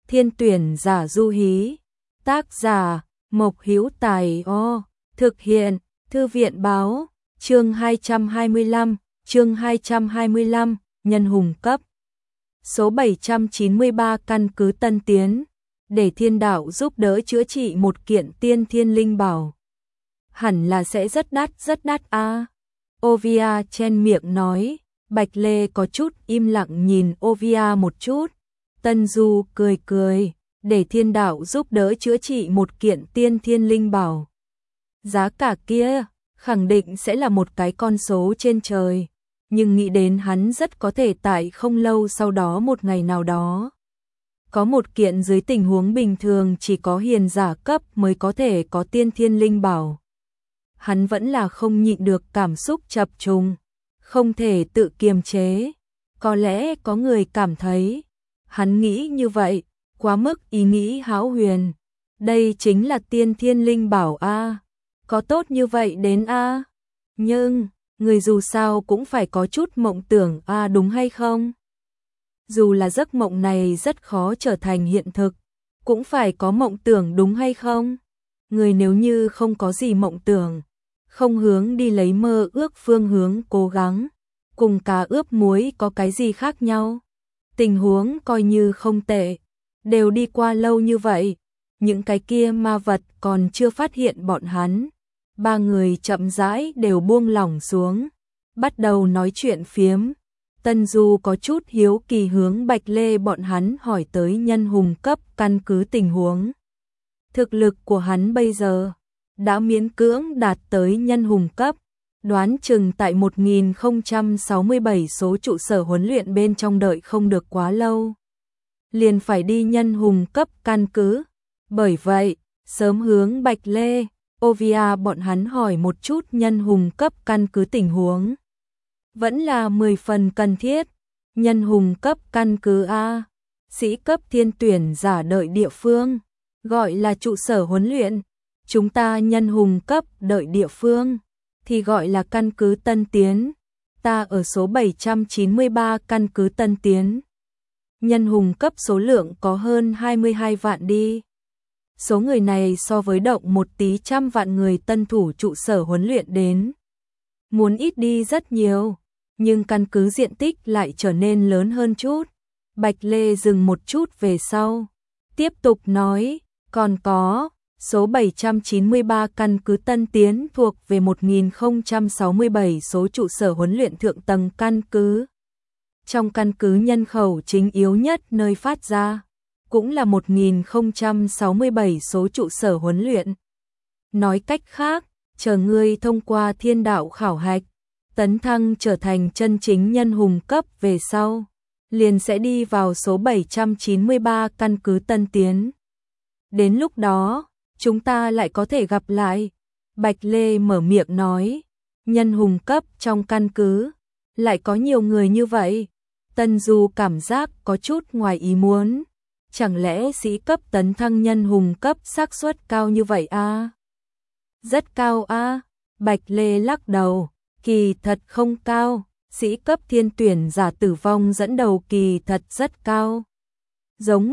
Thiên tuyển giả Du Hí. Tác giả Mộc Hữu Tài. Thực hiện Thư viện báo. Chương 225, nhân hùng cấp. Số 793 căn cứ Tân Tiến, để thiên đạo giúp đỡ chữa trị một kiện tiên thiên linh bảo. Hẳn là sẽ rất đắt a. Ovia chen miệng nói. Bạch Lê có chút im lặng nhìn Ovia một chút. Tân Du cười, để thiên đạo giúp đỡ chữa trị một kiện tiên thiên linh bảo. Giá cả kia khẳng định sẽ là một cái con số trên trời, nhưng nghĩ đến hắn rất có thể tại không lâu sau đó một ngày nào đó. Có một kiện dưới tình huống bình thường chỉ có hiền giả cấp mới có thể có tiên thiên linh bảo. Hắn vẫn là không nhịn được cảm xúc chập trùng, không thể tự kiềm chế. Có lẽ có người cảm thấy hắn nghĩ như vậy quá mức ý nghĩ hão huyền. Đây chính là tiên thiên linh bảo a, có tốt như vậy đến a? Nhưng người dù sao cũng phải có chút mộng tưởng a, đúng hay không? Dù là giấc mộng này rất khó trở thành hiện thực, cũng phải có mộng tưởng, đúng hay không? Người nếu như không có gì mộng tưởng, không hướng đi lấy mơ ước phương hướng cố gắng, cùng cá ướp muối có cái gì khác nhau? Tình huống coi như không tệ, đều đi qua lâu như vậy, những cái kia ma vật còn chưa phát hiện bọn hắn. Ba người chậm rãi đều buông lỏng xuống, bắt đầu nói chuyện phiếm. Tân Du có chút hiếu kỳ hướng Bạch Lê bọn hắn hỏi tới nhân hùng cấp căn cứ tình huống. Thực lực của hắn bây giờ đã miễn cưỡng đạt tới nhân hùng cấp, đoán chừng tại 1067 số trụ sở huấn luyện bên trong đợi không được quá lâu, liền phải đi nhân hùng cấp căn cứ. Bởi vậy, sớm hướng Bạch Lê, Ovia bọn hắn hỏi một chút nhân hùng cấp căn cứ tình huống. Vẫn là 10 phần cần thiết. Nhân hùng cấp căn cứ A, sĩ cấp thiên tuyển giả đợi địa phương, gọi là trụ sở huấn luyện. Chúng ta nhân hùng cấp đợi địa phương thì gọi là căn cứ Tân Tiến. Ta ở số 793 căn cứ Tân Tiến. Nhân hùng cấp số lượng có hơn 22 vạn đi. Số người này so với động một tí trăm vạn người tân thủ trụ sở huấn luyện đến muốn ít đi rất nhiều, nhưng căn cứ diện tích lại trở nên lớn hơn chút. Bạch Lê dừng một chút về sau, tiếp tục nói, còn có số 793 căn cứ Tân Tiến thuộc về 1067 số trụ sở huấn luyện thượng tầng căn cứ. Trong căn cứ nhân khẩu chính yếu nhất nơi phát ra, cũng là 1067 số trụ sở huấn luyện. Nói cách khác, chờ ngươi thông qua thiên đạo khảo hạch, tấn thăng trở thành chân chính nhân hùng cấp về sau, liền sẽ đi vào số 793 căn cứ Tân Tiến. Đến lúc đó, chúng ta lại có thể gặp lại. Bạch Lê mở miệng nói, nhân hùng cấp trong căn cứ, lại có nhiều người như vậy. Tân Du cảm giác có chút ngoài ý muốn. Chẳng lẽ sĩ cấp tấn thăng nhân hùng cấp xác suất cao như vậy a? Rất cao a. Bạch Lê lắc đầu, kỳ thật không cao, sĩ cấp thiên tuyển giả tử vong dẫn đầu kỳ thật rất cao. Giống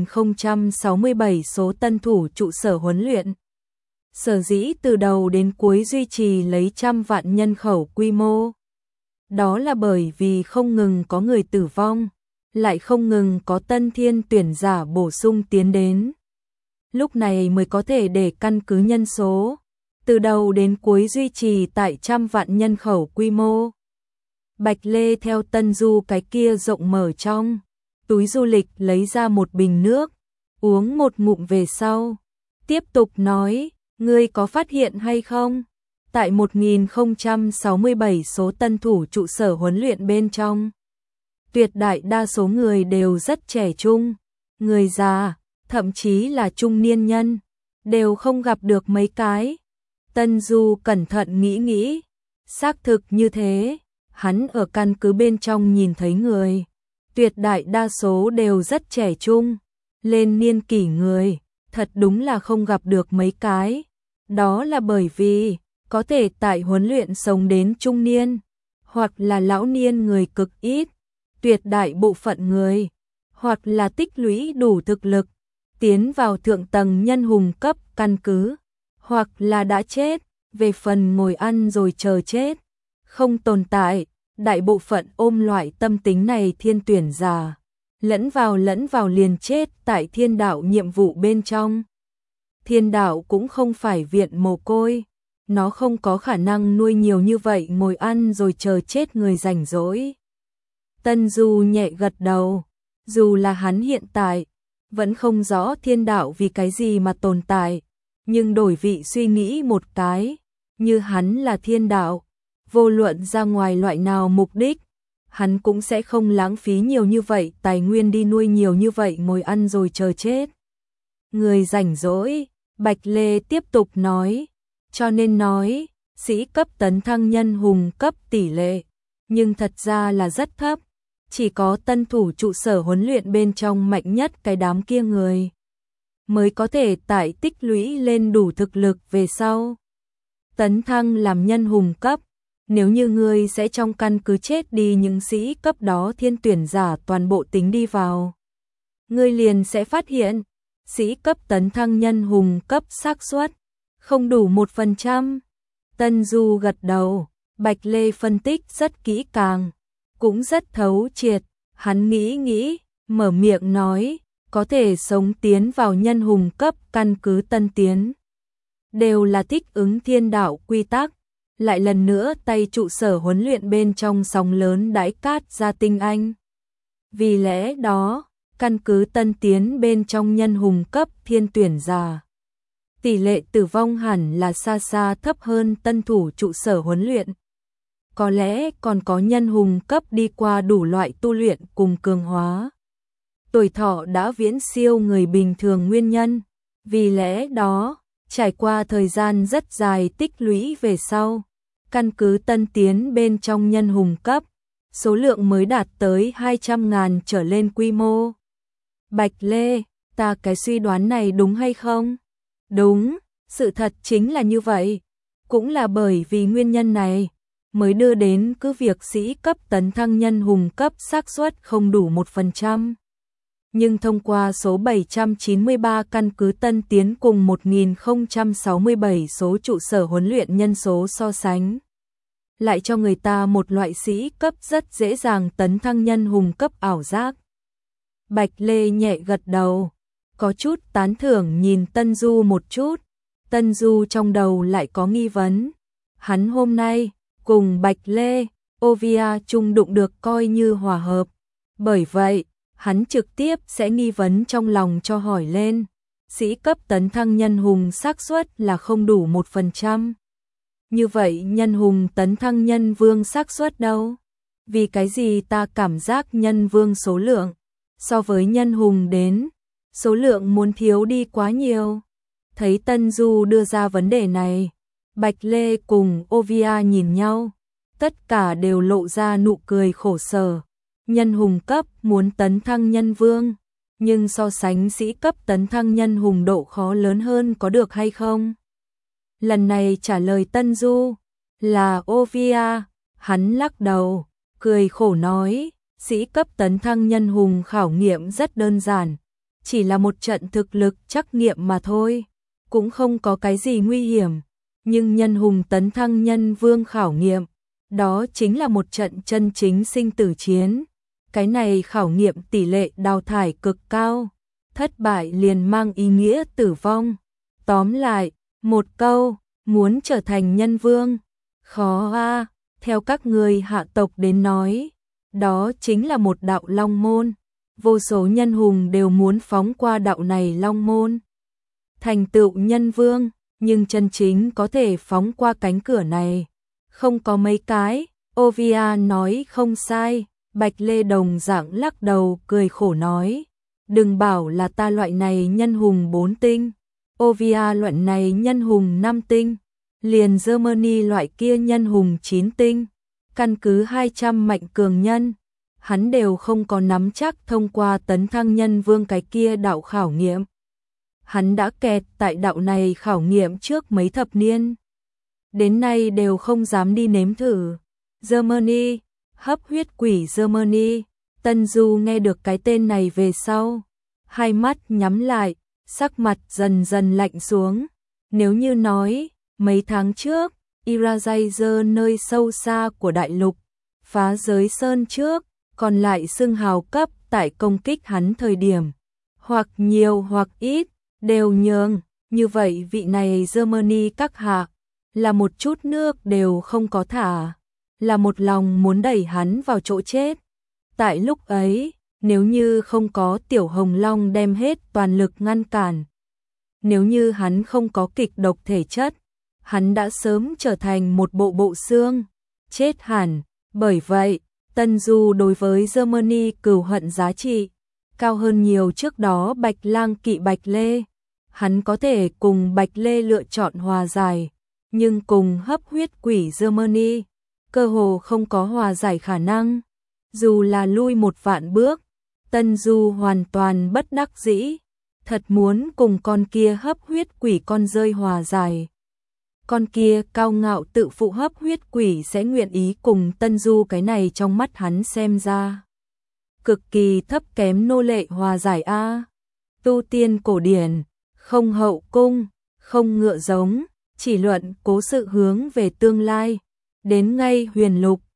1067 số tân thủ trụ sở huấn luyện. Sở dĩ từ đầu đến cuối duy trì lấy trăm vạn nhân khẩu quy mô. Đó là bởi vì không ngừng có người tử vong, lại không ngừng có tân thiên tuyển giả bổ sung tiến đến. Lúc này mới có thể để căn cứ nhân số từ đầu đến cuối duy trì tại trăm vạn nhân khẩu quy mô. Bạch Lê theo Tân Du cái kia rộng mở trong túi du lịch lấy ra một bình nước, uống một ngụm về sau, tiếp tục nói, ngươi có phát hiện hay không? Tại 1067 số tân thủ trụ sở huấn luyện bên trong, tuyệt đại đa số người đều rất trẻ trung, người già, thậm chí là trung niên nhân, đều không gặp được mấy cái. Tân Du cẩn thận nghĩ, xác thực như thế, hắn ở căn cứ bên trong nhìn thấy người, tuyệt đại đa số đều rất trẻ trung, lên niên kỷ người, thật đúng là không gặp được mấy cái. Đó là bởi vì có thể tại huấn luyện sống đến trung niên, hoặc là lão niên người cực ít, tuyệt đại bộ phận người, hoặc là tích lũy đủ thực lực, tiến vào thượng tầng nhân hùng cấp căn cứ, hoặc là đã chết, về phần ngồi ăn rồi chờ chết, không tồn tại. Đại bộ phận ôm loại tâm tính này thiên tuyển giả, lẫn vào liền chết tại thiên đạo nhiệm vụ bên trong. Thiên đạo cũng không phải viện mồ côi, nó không có khả năng nuôi nhiều như vậy ngồi ăn rồi chờ chết người rảnh rỗi. Tân Du nhẹ gật đầu, dù là hắn hiện tại vẫn không rõ thiên đạo vì cái gì mà tồn tại, nhưng đổi vị suy nghĩ một cái, như hắn là thiên đạo, vô luận ra ngoài loại nào mục đích, hắn cũng sẽ không lãng phí nhiều như vậy tài nguyên đi nuôi nhiều như vậy ngồi ăn rồi chờ chết người rảnh rỗi. Bạch Lê tiếp tục nói, cho nên nói, sĩ cấp tấn thăng nhân hùng cấp tỷ lệ, nhưng thật ra là rất thấp, chỉ có tân thủ trụ sở huấn luyện bên trong mạnh nhất cái đám kia người mới có thể tại tích lũy lên đủ thực lực về sau tấn thăng làm nhân hùng cấp. Nếu như ngươi sẽ trong căn cứ chết đi những sĩ cấp đó thiên tuyển giả toàn bộ tính đi vào, ngươi liền sẽ phát hiện sĩ cấp tấn thăng nhân hùng cấp xác suất không đủ 1%. Tân Du gật đầu, Bạch Lê phân tích rất kỹ càng, cũng rất thấu triệt, hắn nghĩ, mở miệng nói, có thể sống tiến vào nhân hùng cấp căn cứ tân tiến, đều là thích ứng thiên đạo quy tắc. Lại lần nữa tay trụ sở huấn luyện bên trong sóng lớn đãi cát ra tinh anh. Vì lẽ đó, căn cứ tân tiến bên trong nhân hùng cấp thiên tuyển giả, tỷ lệ tử vong hẳn là xa xa thấp hơn tân thủ trụ sở huấn luyện. Có lẽ còn có nhân hùng cấp đi qua đủ loại tu luyện cùng cường hóa, tuổi thọ đã viễn siêu người bình thường nguyên nhân. Vì lẽ đó, trải qua thời gian rất dài tích lũy về sau, căn cứ tân tiến bên trong nhân hùng cấp, số lượng mới đạt tới 200.000 trở lên quy mô. Bạch Lê, ta cái suy đoán này đúng hay không? Đúng, sự thật chính là như vậy. Cũng là bởi vì nguyên nhân này, mới đưa đến cứ việc sĩ cấp tấn thăng nhân hùng cấp xác suất không đủ 1%. Nhưng thông qua số 793 căn cứ tân tiến cùng 1067 số trụ sở huấn luyện nhân số so sánh, lại cho người ta một loại sĩ cấp rất dễ dàng tấn thăng nhân hùng cấp ảo giác. Bạch Lê nhẹ gật đầu, có chút tán thưởng nhìn Tân Du một chút. Tân Du trong đầu lại có nghi vấn. Hắn hôm nay cùng Bạch Lê, Ovia chung đụng được coi như hòa hợp. Bởi vậy, hắn trực tiếp sẽ nghi vấn trong lòng cho hỏi lên. Sĩ cấp tấn thăng nhân hùng xác suất là không đủ 1%. Như vậy nhân hùng tấn thăng nhân vương xác suất đâu? Vì cái gì ta cảm giác nhân vương số lượng so với nhân hùng đến, số lượng muốn thiếu đi quá nhiều. Thấy Tân Du đưa ra vấn đề này, Bạch Lê cùng Ovia nhìn nhau, tất cả đều lộ ra nụ cười khổ sở. Nhân hùng cấp muốn tấn thăng nhân vương, nhưng so sánh sĩ cấp tấn thăng nhân hùng độ khó lớn hơn có được hay không? Lần này trả lời Tân Du là Ovia, hắn lắc đầu, cười khổ nói, sĩ cấp tấn thăng nhân hùng khảo nghiệm rất đơn giản, chỉ là một trận thực lực trắc nghiệm mà thôi, cũng không có cái gì nguy hiểm, nhưng nhân hùng tấn thăng nhân vương khảo nghiệm, đó chính là một trận chân chính sinh tử chiến. Cái này khảo nghiệm tỷ lệ đào thải cực cao, thất bại liền mang ý nghĩa tử vong. Tóm lại, một câu, muốn trở thành nhân vương, khó a. Theo các người hạ tộc đến nói, đó chính là một đạo long môn, vô số nhân hùng đều muốn phóng qua đạo này long môn, thành tựu nhân vương, nhưng chân chính có thể phóng qua cánh cửa này, không có mấy cái. Ovia nói không sai. Bạch Lê đồng dạng lắc đầu cười khổ nói, đừng bảo là ta loại này nhân hùng 4 tinh, Ovia loại này nhân hùng 5 tinh, liền Germany loại kia nhân hùng 9 tinh, căn cứ 200 mạnh cường nhân, hắn đều không có nắm chắc thông qua tấn thăng nhân vương cái kia đạo khảo nghiệm. Hắn đã kẹt tại đạo này khảo nghiệm trước mấy thập niên, đến nay đều không dám đi nếm thử. Germany, hấp huyết quỷ Germany, Tân Du nghe được cái tên này về sau, hai mắt nhắm lại, sắc mặt dần dần lạnh xuống. Nếu như nói, mấy tháng trước, Irajazer nơi sâu xa của đại lục, phá giới sơn trước, còn lại xưng hào cấp tại công kích hắn thời điểm, hoặc nhiều hoặc ít, đều nhường, như vậy vị này Germany các hạ, là một chút nước đều không có thả, là một lòng muốn đẩy hắn vào chỗ chết. Tại lúc ấy, nếu như không có Tiểu Hồng Long đem hết toàn lực ngăn cản, nếu như hắn không có kịch độc thể chất, hắn đã sớm trở thành một bộ xương, chết hẳn. Bởi vậy, Tân Du đối với Germany cừu hận giá trị cao hơn nhiều trước đó Bạch Lang kỵ Bạch Lê. Hắn có thể cùng Bạch Lê lựa chọn hòa giải, nhưng cùng hấp huyết quỷ Germany, cơ hồ không có hòa giải khả năng. Dù là lui một vạn bước, Tân Du hoàn toàn bất đắc dĩ, thật muốn cùng con kia hấp huyết quỷ con rơi hòa giải. Con kia cao ngạo tự phụ hấp huyết quỷ sẽ nguyện ý cùng Tân Du cái này trong mắt hắn xem ra cực kỳ thấp kém nô lệ hòa giải a. Tu tiên cổ điển, không hậu cung, không ngựa giống, chỉ luận cố sự hướng về tương lai, đến ngay huyền lục,